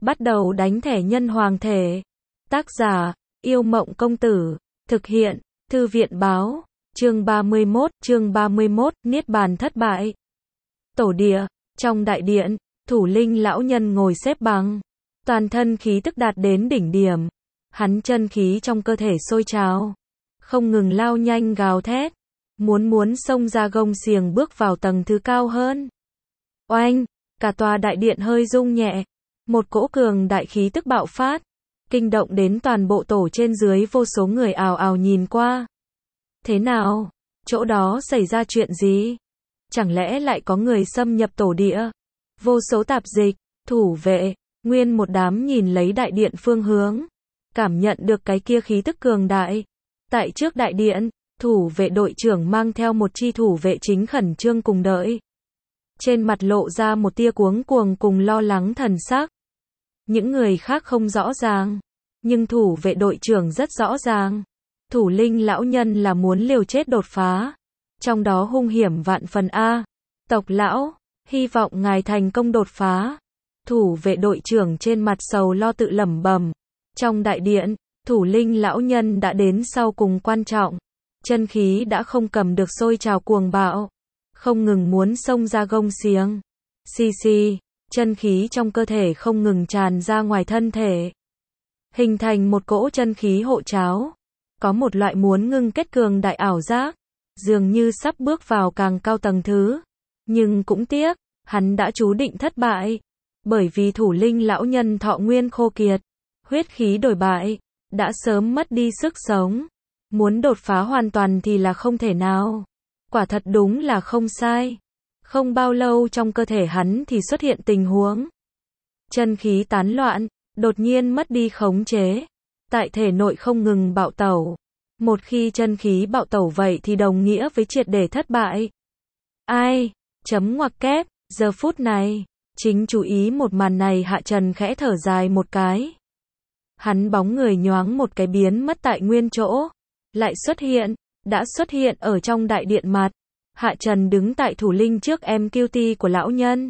bắt đầu đánh thẻ nhân hoàng thể. Tác giả, Yêu Mộng Công Tử. Thực hiện, Thư viện Báo. Chương 31, Niết Bàn thất bại. Tổ địa, trong đại điện, Thủ Linh lão nhân ngồi xếp bằng. Toàn thân khí tức đạt đến đỉnh điểm. Hắn chân khí trong cơ thể sôi trào. Không ngừng lao nhanh gào thét. Muốn xông ra gông xiềng bước vào tầng thứ cao hơn. Oanh, cả tòa đại điện hơi rung nhẹ. Một cỗ cường đại khí tức bạo phát. Kinh động đến toàn bộ tổ trên dưới, vô số người ào ào nhìn qua. Thế nào? Chỗ đó xảy ra chuyện gì? Chẳng lẽ lại có người xâm nhập tổ địa? Vô số tạp dịch, thủ vệ, nguyên một đám nhìn lấy đại điện phương hướng. Cảm nhận được cái kia khí tức cường đại. Tại trước đại điện, thủ vệ đội trưởng mang theo một chi thủ vệ chính khẩn trương cùng đợi. Trên mặt lộ ra một tia cuống cuồng cùng lo lắng thần sắc. Những người khác không rõ ràng, nhưng thủ vệ đội trưởng rất rõ ràng. Thủ Linh lão nhân là muốn liều chết đột phá. Trong đó hung hiểm vạn phần a. Tộc lão, hy vọng ngài thành công đột phá. Thủ vệ đội trưởng trên mặt sầu lo tự lẩm bẩm. Trong đại điện, Thủ Linh lão nhân đã đến sau cùng quan trọng. Chân khí đã không cầm được sôi trào cuồng bạo. Không ngừng muốn xông ra gông xiềng. Xì xì, chân khí trong cơ thể không ngừng tràn ra ngoài thân thể. Hình thành một cỗ chân khí hộ tráo. Có một loại muốn ngưng kết cường đại ảo giác. Dường như sắp bước vào càng cao tầng thứ. Nhưng cũng tiếc, hắn đã chú định thất bại. Bởi vì Thủ Linh lão nhân thọ nguyên khô kiệt. Huyết khí đổi bại. Đã sớm mất đi sức sống. Muốn đột phá hoàn toàn thì là không thể nào. Quả thật đúng là không sai. Không bao lâu trong cơ thể hắn thì xuất hiện tình huống. Chân khí tán loạn, đột nhiên mất đi khống chế. Tại thể nội không ngừng bạo tẩu. Một khi chân khí bạo tẩu vậy thì đồng nghĩa với triệt để thất bại. Ai? Chấm ngoặc kép, giờ phút này, chính chú ý một màn này Hạ Trần khẽ thở dài một cái. Hắn bóng người nhoáng một cái biến mất tại nguyên chỗ. Lại xuất hiện, đã xuất hiện ở trong đại điện mặt. Hạ Trần đứng tại Thủ Linh trước MQT của lão nhân.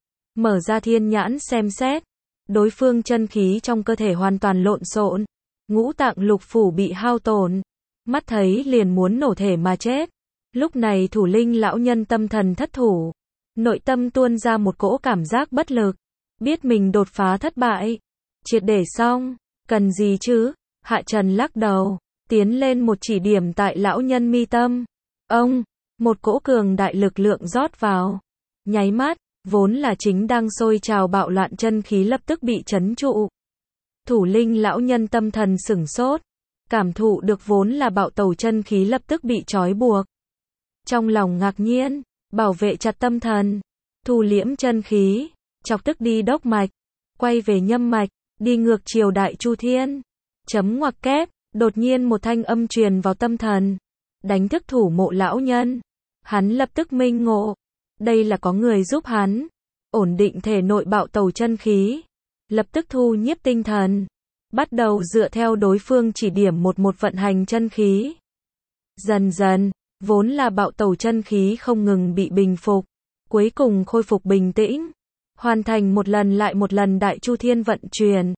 Mở ra thiên nhãn xem xét. Đối phương chân khí trong cơ thể hoàn toàn lộn xộn. Ngũ tạng lục phủ bị hao tổn. Mắt thấy liền muốn nổ thể mà chết. Lúc này Thủ Linh lão nhân tâm thần thất thủ. Nội tâm tuôn ra một cỗ cảm giác bất lực. Biết mình đột phá thất bại. Triệt để xong. Cần gì chứ? Hạ Trần lắc đầu. Tiến lên một chỉ điểm tại lão nhân mi tâm. Ông, một cỗ cường đại lực lượng rót vào. Nháy mắt, vốn là chính đang sôi trào bạo loạn chân khí lập tức bị trấn trụ. Thủ Linh lão nhân tâm thần sửng sốt. Cảm thụ được vốn là bạo tẩu chân khí lập tức bị trói buộc. Trong lòng ngạc nhiên, bảo vệ chặt tâm thần. Thu liễm chân khí, chọc tức đi đốc mạch. Quay về nhâm mạch, đi ngược chiều đại chu thiên. Chấm ngoặc kép. Đột nhiên một thanh âm truyền vào tâm thần. Đánh thức Thủ Mộ lão nhân. Hắn lập tức minh ngộ. Đây là có người giúp hắn. Ổn định thể nội bạo tẩu chân khí. Lập tức thu nhiếp tinh thần. Bắt đầu dựa theo đối phương chỉ điểm một vận hành chân khí. Dần dần, vốn là bạo tẩu chân khí không ngừng bị bình phục. Cuối cùng khôi phục bình tĩnh. Hoàn thành một lần lại một lần đại chu thiên vận chuyển.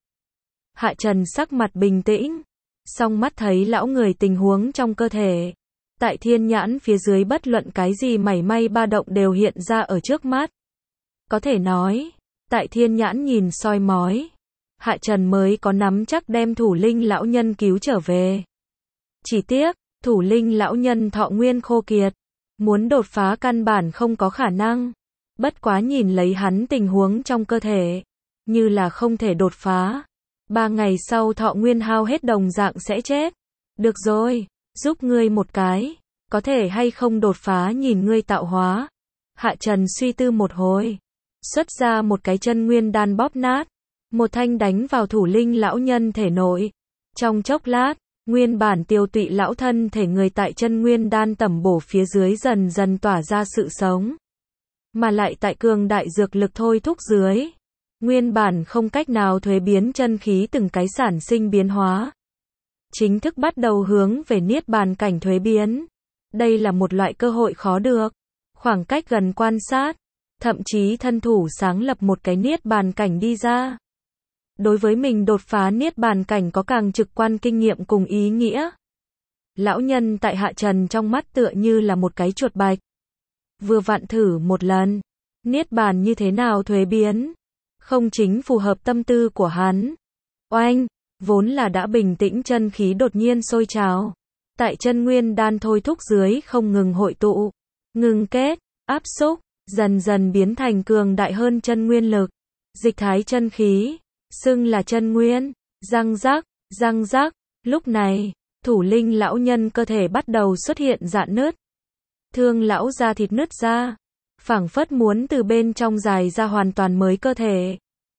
Hạ Trần sắc mặt bình tĩnh. Song mắt thấy lão người tình huống trong cơ thể. Tại thiên nhãn phía dưới bất luận cái gì mảy may ba động đều hiện ra ở trước mắt. Có thể nói, tại thiên nhãn nhìn soi mói. Hạ Trần mới có nắm chắc đem Thủ Linh lão nhân cứu trở về. Chỉ tiếc, Thủ Linh lão nhân thọ nguyên khô kiệt. Muốn đột phá căn bản không có khả năng. Bất quá nhìn lấy hắn tình huống trong cơ thể. Như là không thể đột phá. 3 ngày sau thọ nguyên hao hết đồng dạng sẽ chết. Được rồi, giúp ngươi một cái. Có thể hay không đột phá nhìn ngươi tạo hóa. Hạ Trần suy tư một hồi. Xuất ra một cái chân nguyên đan bóp nát. Một thanh đánh vào Thủ Linh lão nhân thể nội. Trong chốc lát, nguyên bản tiêu tụy lão thân thể người tại chân nguyên đan tẩm bổ phía dưới dần dần tỏa ra sự sống. Mà lại tại cường đại dược lực thôi thúc dưới. Nguyên bản không cách nào thuế biến chân khí từng cái sản sinh biến hóa. Chính thức bắt đầu hướng về niết bàn cảnh thuế biến. Đây là một loại cơ hội khó được. Khoảng cách gần quan sát. Thậm chí thân thủ sáng lập một cái niết bàn cảnh đi ra. đối với mình đột phá niết bàn cảnh có càng trực quan kinh nghiệm cùng ý nghĩa. Lão nhân tại Hạ Trần trong mắt tựa như là một cái chuột bạch. Vừa vặn thử một lần, niết bàn như thế nào thuế biến, không chính phù hợp tâm tư của hắn. Oanh, vốn là đã bình tĩnh chân khí đột nhiên sôi trào. Tại chân nguyên đan thôi thúc dưới không ngừng hội tụ, ngừng kết, áp xúc, dần dần biến thành cường đại hơn chân nguyên lực. Dịch thái chân khí, xưng là chân nguyên, răng rắc, lúc này, thủ linh lão nhân cơ thể bắt đầu xuất hiện rạn nứt. Thương lão da thịt nứt ra, phảng phất muốn từ bên trong dài ra hoàn toàn mới cơ thể.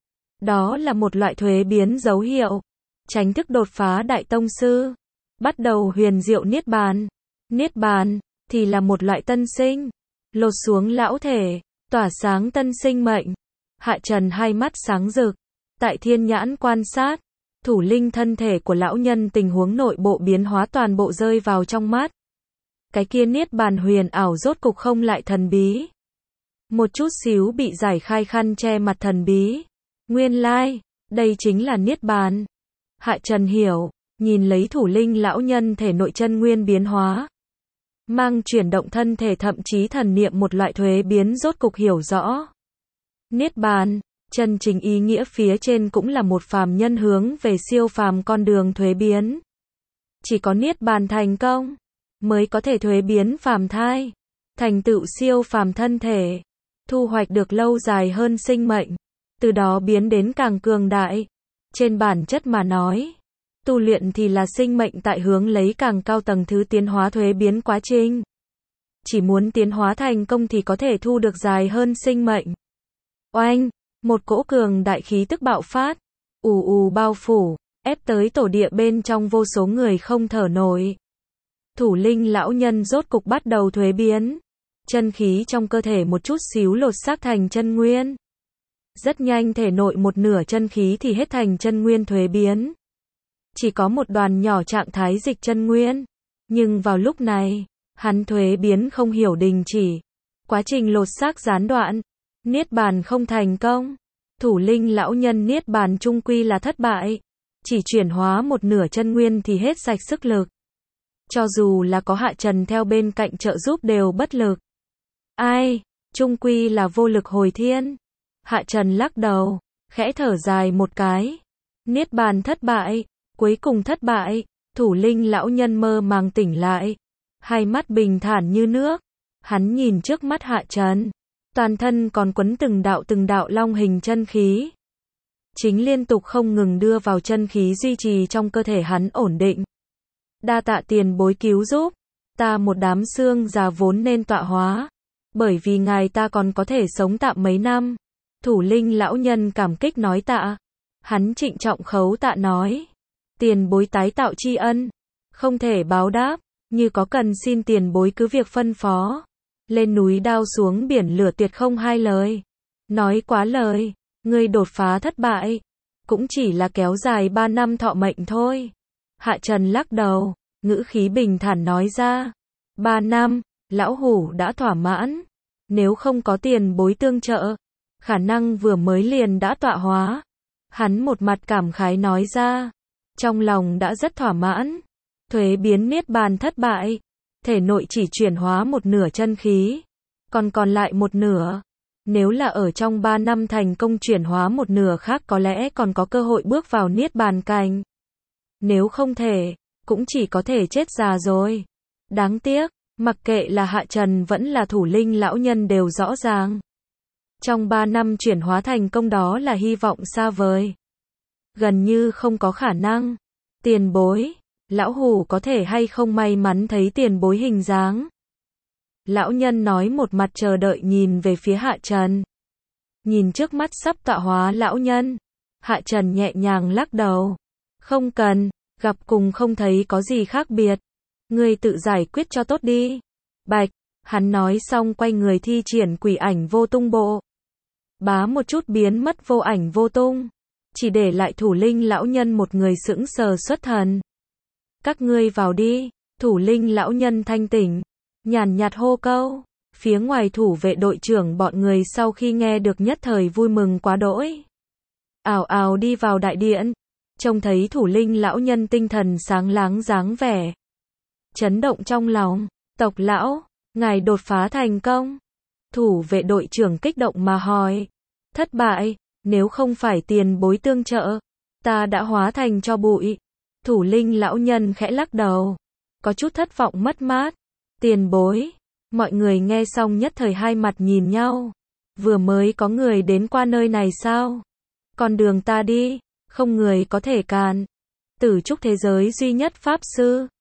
Đó là một loại thuế biến dấu hiệu, tránh thức đột phá đại tông sư, bắt đầu huyền diệu niết bàn. Niết bàn thì là một loại tân sinh, lột xuống lão thể, tỏa sáng tân sinh mệnh. Hạ Trần hai mắt sáng rực, tại thiên nhãn quan sát, thủ linh thân thể của lão nhân tình huống nội bộ biến hóa toàn bộ rơi vào trong mắt. Cái kia niết bàn huyền ảo rốt cục không lại thần bí. Một chút xíu bị giải khai khăn che mặt thần bí. Nguyên lai, đây chính là niết bàn. Hạ Trần hiểu, nhìn lấy thủ linh lão nhân thể nội chân nguyên biến hóa. Mang chuyển động thân thể thậm chí thần niệm một loại thuế biến rốt cục hiểu rõ. Niết bàn, chân chính ý nghĩa phía trên cũng là một phàm nhân hướng về siêu phàm con đường thuế biến. Chỉ có niết bàn thành công, mới có thể thuế biến phàm thai, thành tựu siêu phàm thân thể, thu hoạch được lâu dài hơn sinh mệnh, từ đó biến đến càng cường đại. Trên bản chất mà nói, tu luyện thì là sinh mệnh tại hướng lấy càng cao tầng thứ tiến hóa thuế biến quá trình. Chỉ muốn tiến hóa thành công thì có thể thu được dài hơn sinh mệnh. Oanh, một cỗ cường đại khí tức bạo phát, ù ù bao phủ, ép tới tổ địa bên trong vô số người không thở nổi. Thủ linh lão nhân rốt cục bắt đầu thuế biến. Chân khí trong cơ thể một chút xíu lột xác thành chân nguyên. Rất nhanh thể nội một nửa chân khí thì hết thành chân nguyên thuế biến. Chỉ có một đoàn nhỏ trạng thái dịch chân nguyên. Nhưng vào lúc này, hắn thuế biến không hiểu đình chỉ. Quá trình lột xác gián đoạn. Niết bàn không thành công. Thủ linh lão nhân niết bàn chung quy là thất bại. Chỉ chuyển hóa một nửa chân nguyên thì hết sạch sức lực. Cho dù là có Hạ Trần theo bên cạnh trợ giúp đều bất lực. Ai, chung quy là vô lực hồi thiên. Hạ Trần lắc đầu, khẽ thở dài một cái. Niết bàn thất bại, cuối cùng thất bại. Thủ linh lão nhân mơ màng tỉnh lại, hai mắt bình thản như nước. Hắn nhìn trước mắt Hạ Trần, toàn thân còn quấn từng đạo long hình chân khí. Chính liên tục không ngừng đưa vào chân khí duy trì trong cơ thể hắn ổn định. Đa tạ tiền bối cứu giúp, ta một đám xương già vốn nên tọa hóa. Bởi vì ngài ta còn có thể sống tạm mấy năm. Thủ linh lão nhân cảm kích nói tạ. Hắn trịnh trọng khấu tạ nói. Tiền bối tái tạo tri ân, không thể báo đáp, như có cần xin tiền bối cứ việc phân phó. Lên núi đao xuống biển lửa tuyệt không hai lời. Nói quá lời, ngươi đột phá thất bại, cũng chỉ là kéo dài 3 năm thọ mệnh thôi. Hạ Trần lắc đầu, ngữ khí bình thản nói ra. 3 năm, lão hủ đã thỏa mãn. Nếu không có tiền bối tương trợ, khả năng vừa mới liền đã tọa hóa. Hắn một mặt cảm khái nói ra. Trong lòng đã rất thỏa mãn. Thuế biến niết bàn thất bại. Thể nội chỉ chuyển hóa một nửa chân khí. Còn lại một nửa. Nếu là ở trong 3 năm thành công chuyển hóa một nửa khác có lẽ còn có cơ hội bước vào niết bàn cảnh. Nếu không thể, cũng chỉ có thể chết già rồi. Đáng tiếc, mặc kệ là Hạ Trần vẫn là thủ linh lão nhân đều rõ ràng. Trong 3 năm chuyển hóa thành công đó là hy vọng xa vời. Gần như không có khả năng. Tiền bối, lão hủ có thể hay không may mắn thấy tiền bối hình dáng. Lão nhân nói một mặt chờ đợi nhìn về phía Hạ Trần. Nhìn trước mắt sắp tọa hóa lão nhân. Hạ Trần nhẹ nhàng lắc đầu. Không cần, gặp cùng không thấy có gì khác biệt. Ngươi tự giải quyết cho tốt đi. Bạch, hắn nói xong quay người thi triển quỷ ảnh vô tung bộ. Bá một chút biến mất vô ảnh vô tung. Chỉ để lại thủ linh lão nhân một người sững sờ xuất thần. Các ngươi vào đi, thủ linh lão nhân thanh tỉnh. Nhàn nhạt hô câu. Phía ngoài thủ vệ đội trưởng bọn người sau khi nghe được nhất thời vui mừng quá đỗi. ào ào đi vào đại điện, trông thấy thủ linh lão nhân tinh thần sáng láng dáng vẻ. Chấn động trong lòng, tộc lão, ngài đột phá thành công. Thủ vệ đội trưởng kích động mà hỏi. Thất bại, nếu không phải tiền bối tương trợ, ta đã hóa thành tro bụi. Thủ linh lão nhân khẽ lắc đầu, có chút thất vọng mất mát. Tiền bối, mọi người nghe xong nhất thời hai mặt nhìn nhau. Vừa mới có người đến qua nơi này sao? Con đường ta đi, không người có thể cản. Tử trúc thế giới duy nhất pháp sư.